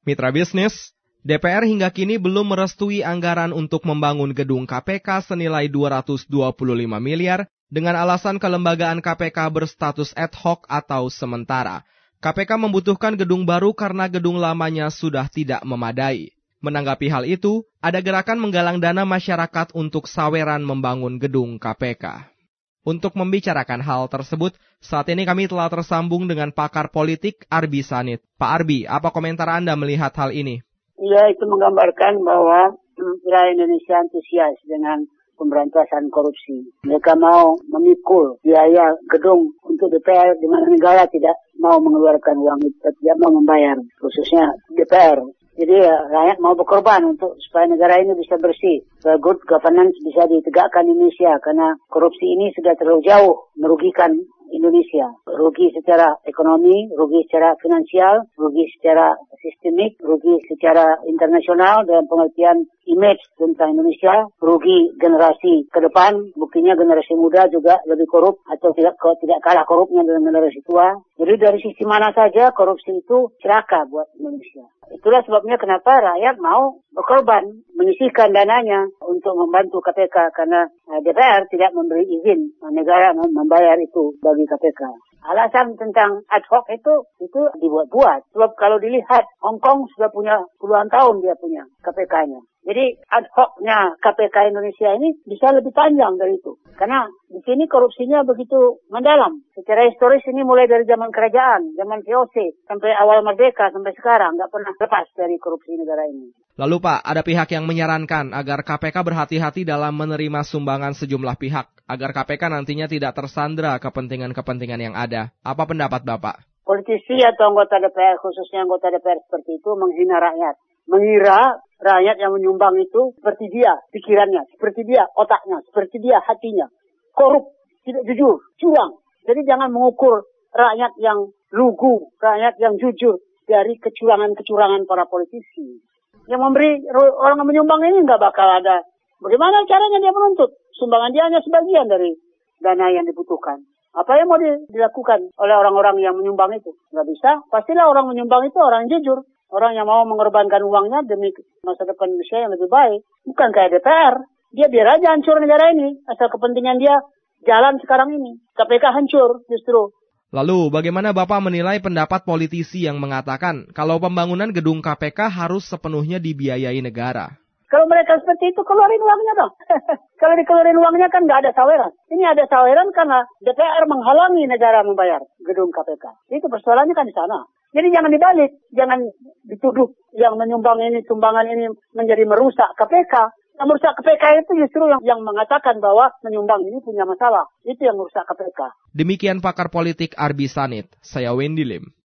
Mitra bisnis, DPR hingga kini belum merestui anggaran untuk membangun gedung KPK senilai 225 miliar dengan alasan kelembagaan KPK berstatus ad hoc atau sementara. KPK membutuhkan gedung baru karena gedung lamanya sudah tidak memadai. Menanggapi hal itu, ada gerakan menggalang dana masyarakat untuk saweran membangun gedung KPK. Untuk membicarakan hal tersebut, saat ini kami telah tersambung dengan pakar politik Arbi Sanit. Pak Arbi, apa komentar Anda melihat hal ini? Ya, itu menggambarkan bahwa rakyat Indonesia antusias dengan pemberantasan korupsi. Mereka mau memikul biaya gedung untuk DPR, di mana negara tidak mau mengeluarkan uang itu, tidak mau membayar, khususnya DPR. Jadi rakyat mau berkorban untuk supaya negara ini bisa bersih, supaya good governance bisa ditegakkan di Indonesia, karena korupsi ini sudah terlalu jauh merugikan Indonesia. Rugi secara ekonomi, rugi secara finansial, rugi secara sistemik, rugi secara internasional dalam pengertian image tentang Indonesia, rugi generasi ke depan. Buktinya generasi muda juga lebih korup atau tidak kalah korupnya dengan generasi tua. Jadi dari sisi mana saja korupsi itu celaka buat Indonesia. Itulah sebabnya kenapa rakyat mau berkorban, menyisihkan dananya untuk membantu KPK, karena DPR tidak memberi izin negara membayar itu bagi KPK. Alasan tentang ad hoc itu dibuat-buat. Sebab kalau dilihat, Hong Kong sudah punya puluhan tahun dia punya KPK-nya. Jadi ad hoc-nya KPK Indonesia ini bisa lebih panjang dari itu. Karena di sini korupsinya begitu mendalam. Secara historis ini mulai dari zaman kerajaan, zaman VOC, sampai awal merdeka, sampai sekarang. Nggak pernah lepas dari korupsi negara ini. Lalu Pak, ada pihak yang menyarankan agar KPK berhati-hati dalam menerima sumbangan sejumlah pihak, agar KPK nantinya tidak tersandra kepentingan-kepentingan yang ada. Apa pendapat Bapak? Politisi atau anggota DPR, khususnya anggota DPR seperti itu, menghina rakyat. Mengira rakyat yang menyumbang itu seperti dia pikirannya, seperti dia otaknya, seperti dia hatinya. Korup, tidak jujur, curang. Jadi jangan mengukur rakyat yang lugu, rakyat yang jujur dari kecurangan-kecurangan para politisi. Yang memberi orang yang menyumbang ini nggak bakal ada. Bagaimana caranya dia menuntut? Sumbangan dia hanya sebagian dari dana yang dibutuhkan. Apa yang mau dilakukan oleh orang-orang yang menyumbang itu? Nggak bisa. Pastilah orang menyumbang itu orang yang jujur. Orang yang mau mengorbankan uangnya demi masa depan Indonesia yang lebih baik. Bukan kayak DPR. Dia biar aja hancur negara ini. Asal kepentingan dia jalan sekarang ini. KPK hancur justru. Lalu, bagaimana Bapak menilai pendapat politisi yang mengatakan kalau pembangunan gedung KPK harus sepenuhnya dibiayai negara? Kalau mereka seperti itu, keluarin uangnya dong. Kalau dikeluarin uangnya kan nggak ada saweran. Ini ada saweran karena DPR menghalangi negara membayar gedung KPK. Itu persoalannya kan di sana. Jadi jangan dibalik, jangan dituduh yang menyumbang ini, sumbangan ini menjadi merusak KPK. Yang merusak KPK itu justru yang mengatakan bahwa menyumbang ini punya masalah. Itu yang merusak KPK. Demikian pakar politik Arbi Sanit, saya Wendy Lim.